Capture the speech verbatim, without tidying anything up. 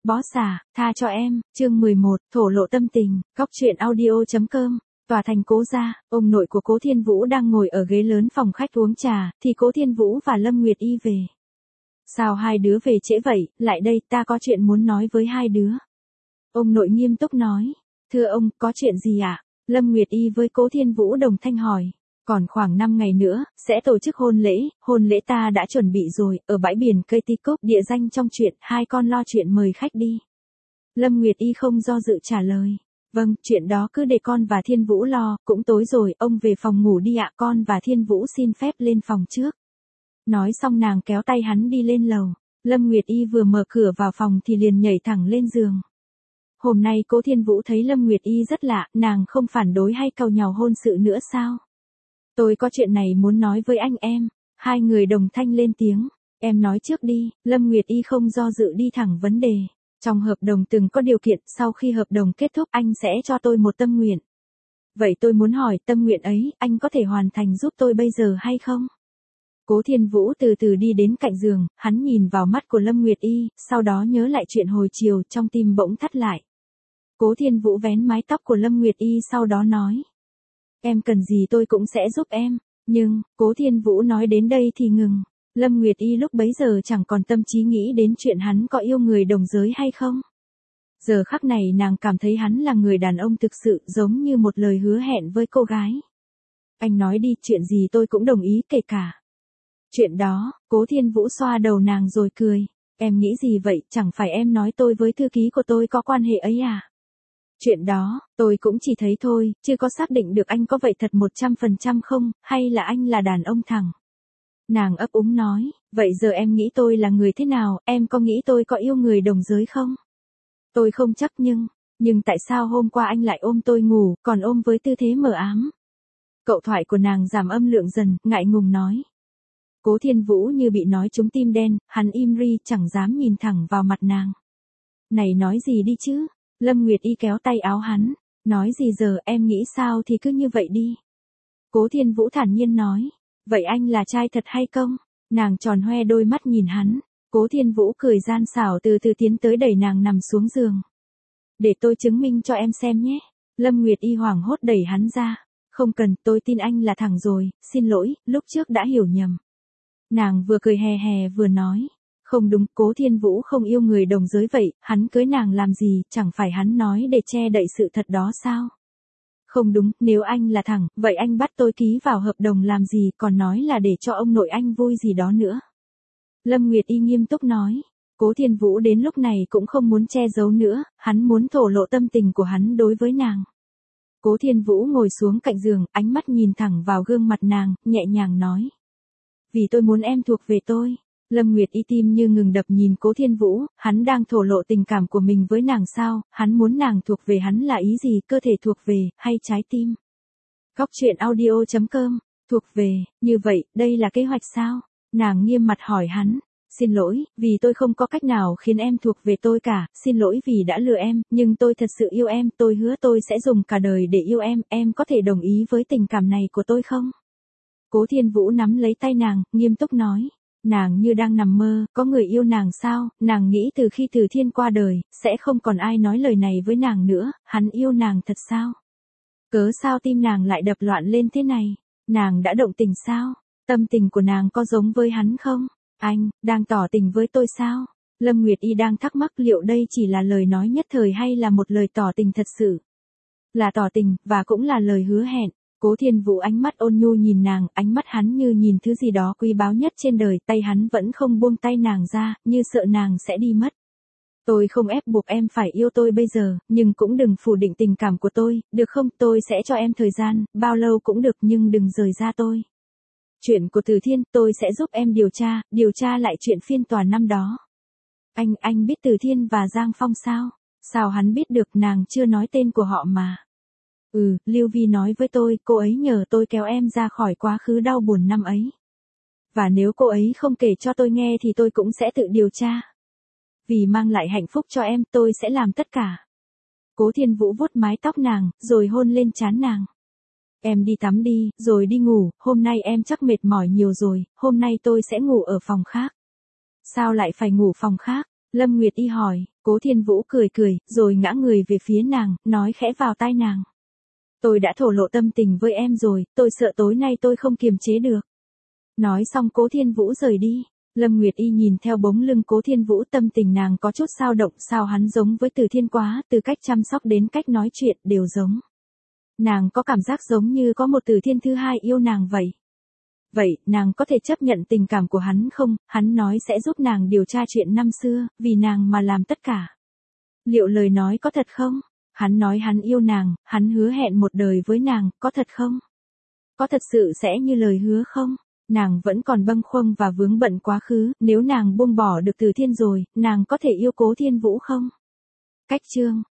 Boss à, tha cho em, chương mười một, thổ lộ tâm tình, góc truyện audio chấm com. Tòa thành Cố gia, ông nội của Cố Thiên Vũ đang ngồi ở ghế lớn phòng khách uống trà, thì Cố Thiên Vũ và Lâm Nguyệt Y về. Sao hai đứa về trễ vậy, lại đây, ta có chuyện muốn nói với hai đứa. Ông nội nghiêm túc nói, thưa ông, có chuyện gì ạ? À? Lâm Nguyệt Y với Cố Thiên Vũ đồng thanh hỏi. Còn khoảng năm ngày nữa, sẽ tổ chức hôn lễ, hôn lễ ta đã chuẩn bị rồi, ở bãi biển cây ti cúc, địa danh trong chuyện, hai con lo chuyện mời khách đi. Lâm Nguyệt Y không do dự trả lời. Vâng, chuyện đó cứ để con và Thiên Vũ lo, cũng tối rồi, ông về phòng ngủ đi ạ, con và Thiên Vũ xin phép lên phòng trước. Nói xong nàng kéo tay hắn đi lên lầu. Lâm Nguyệt Y vừa mở cửa vào phòng thì liền nhảy thẳng lên giường. Hôm nay Cố Thiên Vũ thấy Lâm Nguyệt Y rất lạ, nàng không phản đối hay càu nhàu hôn sự nữa sao? Tôi có chuyện này muốn nói với anh em. Hai người đồng thanh lên tiếng. Em nói trước đi. Lâm Nguyệt Y không do dự đi thẳng vấn đề. Trong hợp đồng từng có điều kiện, sau khi hợp đồng kết thúc anh sẽ cho tôi một tâm nguyện. Vậy tôi muốn hỏi tâm nguyện ấy, anh có thể hoàn thành giúp tôi bây giờ hay không? Cố Thiên Vũ từ từ đi đến cạnh giường, hắn nhìn vào mắt của Lâm Nguyệt Y, sau đó nhớ lại chuyện hồi chiều, trong tim bỗng thắt lại. Cố Thiên Vũ vén mái tóc của Lâm Nguyệt Y sau đó nói. Em cần gì tôi cũng sẽ giúp em, nhưng, Cố Thiên Vũ nói đến đây thì ngừng. Lâm Nguyệt Y lúc bấy giờ chẳng còn tâm trí nghĩ đến chuyện hắn có yêu người đồng giới hay không. Giờ khắc này nàng cảm thấy hắn là người đàn ông thực sự giống như một lời hứa hẹn với cô gái. Anh nói đi, chuyện gì tôi cũng đồng ý kể cả. Chuyện đó, Cố Thiên Vũ xoa đầu nàng rồi cười. Em nghĩ gì vậy, chẳng phải em nói tôi với thư ký của tôi có quan hệ ấy à? Chuyện đó, tôi cũng chỉ thấy thôi, chưa có xác định được anh có vậy thật một trăm phần trăm không, hay là anh là đàn ông thẳng. Nàng ấp úng nói, vậy giờ em nghĩ tôi là người thế nào, em có nghĩ tôi có yêu người đồng giới không? Tôi không chắc nhưng, nhưng tại sao hôm qua anh lại ôm tôi ngủ, còn ôm với tư thế mờ ám? Cậu thoại của nàng giảm âm lượng dần, ngại ngùng nói. Cố Thiên Vũ như bị nói trúng tim đen, hắn im ri chẳng dám nhìn thẳng vào mặt nàng. Này nói gì đi chứ? Lâm Nguyệt Y kéo tay áo hắn, nói gì giờ em nghĩ sao thì cứ như vậy đi. Cố Thiên Vũ thản nhiên nói, vậy anh là trai thật hay không? Nàng tròn hoe đôi mắt nhìn hắn, Cố Thiên Vũ cười gian xảo từ từ tiến tới đẩy nàng nằm xuống giường. Để tôi chứng minh cho em xem nhé. Lâm Nguyệt Y hoảng hốt đẩy hắn ra, không cần, tôi tin anh là thẳng rồi, xin lỗi, lúc trước đã hiểu nhầm. Nàng vừa cười hè hè vừa nói. Không đúng, Cố Thiên Vũ không yêu người đồng giới vậy, hắn cưới nàng làm gì, chẳng phải hắn nói để che đậy sự thật đó sao? Không đúng, nếu anh là thẳng, vậy anh bắt tôi ký vào hợp đồng làm gì, còn nói là để cho ông nội anh vui gì đó nữa. Lâm Nguyệt Y nghiêm túc nói, Cố Thiên Vũ đến lúc này cũng không muốn che giấu nữa, hắn muốn thổ lộ tâm tình của hắn đối với nàng. Cố Thiên Vũ ngồi xuống cạnh giường, ánh mắt nhìn thẳng vào gương mặt nàng, nhẹ nhàng nói. Vì tôi muốn em thuộc về tôi. Lâm Nguyệt Y tim như ngừng đập nhìn Cố Thiên Vũ, hắn đang thổ lộ tình cảm của mình với nàng sao, hắn muốn nàng thuộc về hắn là ý gì, cơ thể thuộc về, hay trái tim? Góc truyện audio chấm com, thuộc về, như vậy, đây là kế hoạch sao? Nàng nghiêm mặt hỏi hắn, xin lỗi, vì tôi không có cách nào khiến em thuộc về tôi cả, xin lỗi vì đã lừa em, nhưng tôi thật sự yêu em, tôi hứa tôi sẽ dùng cả đời để yêu em, em có thể đồng ý với tình cảm này của tôi không? Cố Thiên Vũ nắm lấy tay nàng, nghiêm túc nói. Nàng như đang nằm mơ, có người yêu nàng sao, nàng nghĩ từ khi Từ Thiên qua đời, sẽ không còn ai nói lời này với nàng nữa, hắn yêu nàng thật sao? Cớ sao tim nàng lại đập loạn lên thế này? Nàng đã động tình sao? Tâm tình của nàng có giống với hắn không? Anh, đang tỏ tình với tôi sao? Lâm Nguyệt Y đang thắc mắc liệu đây chỉ là lời nói nhất thời hay là một lời tỏ tình thật sự? Là tỏ tình, và cũng là lời hứa hẹn. Cố Thiên Vũ ánh mắt ôn nhu nhìn nàng, ánh mắt hắn như nhìn thứ gì đó quý báu nhất trên đời, tay hắn vẫn không buông tay nàng ra, như sợ nàng sẽ đi mất. Tôi không ép buộc em phải yêu tôi bây giờ, nhưng cũng đừng phủ định tình cảm của tôi, được không? Tôi sẽ cho em thời gian, bao lâu cũng được nhưng đừng rời ra tôi. Chuyện của Từ Thiên, tôi sẽ giúp em điều tra, điều tra lại chuyện phiên tòa năm đó. Anh, anh biết Từ Thiên và Giang Phong sao? Sao hắn biết được, nàng chưa nói tên của họ mà. Ừ, Lưu Vi nói với tôi, cô ấy nhờ tôi kéo em ra khỏi quá khứ đau buồn năm ấy. Và nếu cô ấy không kể cho tôi nghe thì tôi cũng sẽ tự điều tra. Vì mang lại hạnh phúc cho em, tôi sẽ làm tất cả. Cố Thiên Vũ vuốt mái tóc nàng, rồi hôn lên trán nàng. Em đi tắm đi, rồi đi ngủ, hôm nay em chắc mệt mỏi nhiều rồi, hôm nay tôi sẽ ngủ ở phòng khác. Sao lại phải ngủ phòng khác? Lâm Nguyệt Y hỏi, Cố Thiên Vũ cười cười, rồi ngã người về phía nàng, nói khẽ vào tai nàng. Tôi đã thổ lộ tâm tình với em rồi, tôi sợ tối nay tôi không kiềm chế được. Nói xong Cố Thiên Vũ rời đi. Lâm Nguyệt Y nhìn theo bóng lưng Cố Thiên Vũ, tâm tình nàng có chút dao động, sao hắn giống với Từ Thiên quá, từ cách chăm sóc đến cách nói chuyện đều giống. Nàng có cảm giác giống như có một Từ Thiên thứ hai yêu nàng vậy. Vậy, nàng có thể chấp nhận tình cảm của hắn không? Hắn nói sẽ giúp nàng điều tra chuyện năm xưa, vì nàng mà làm tất cả. Liệu lời nói có thật không? Hắn nói hắn yêu nàng, hắn hứa hẹn một đời với nàng, có thật không? Có thật sự sẽ như lời hứa không? Nàng vẫn còn bâng khuâng và vướng bận quá khứ, nếu nàng buông bỏ được Từ Thiên rồi, nàng có thể yêu Cố Thiên Vũ không? Cách chương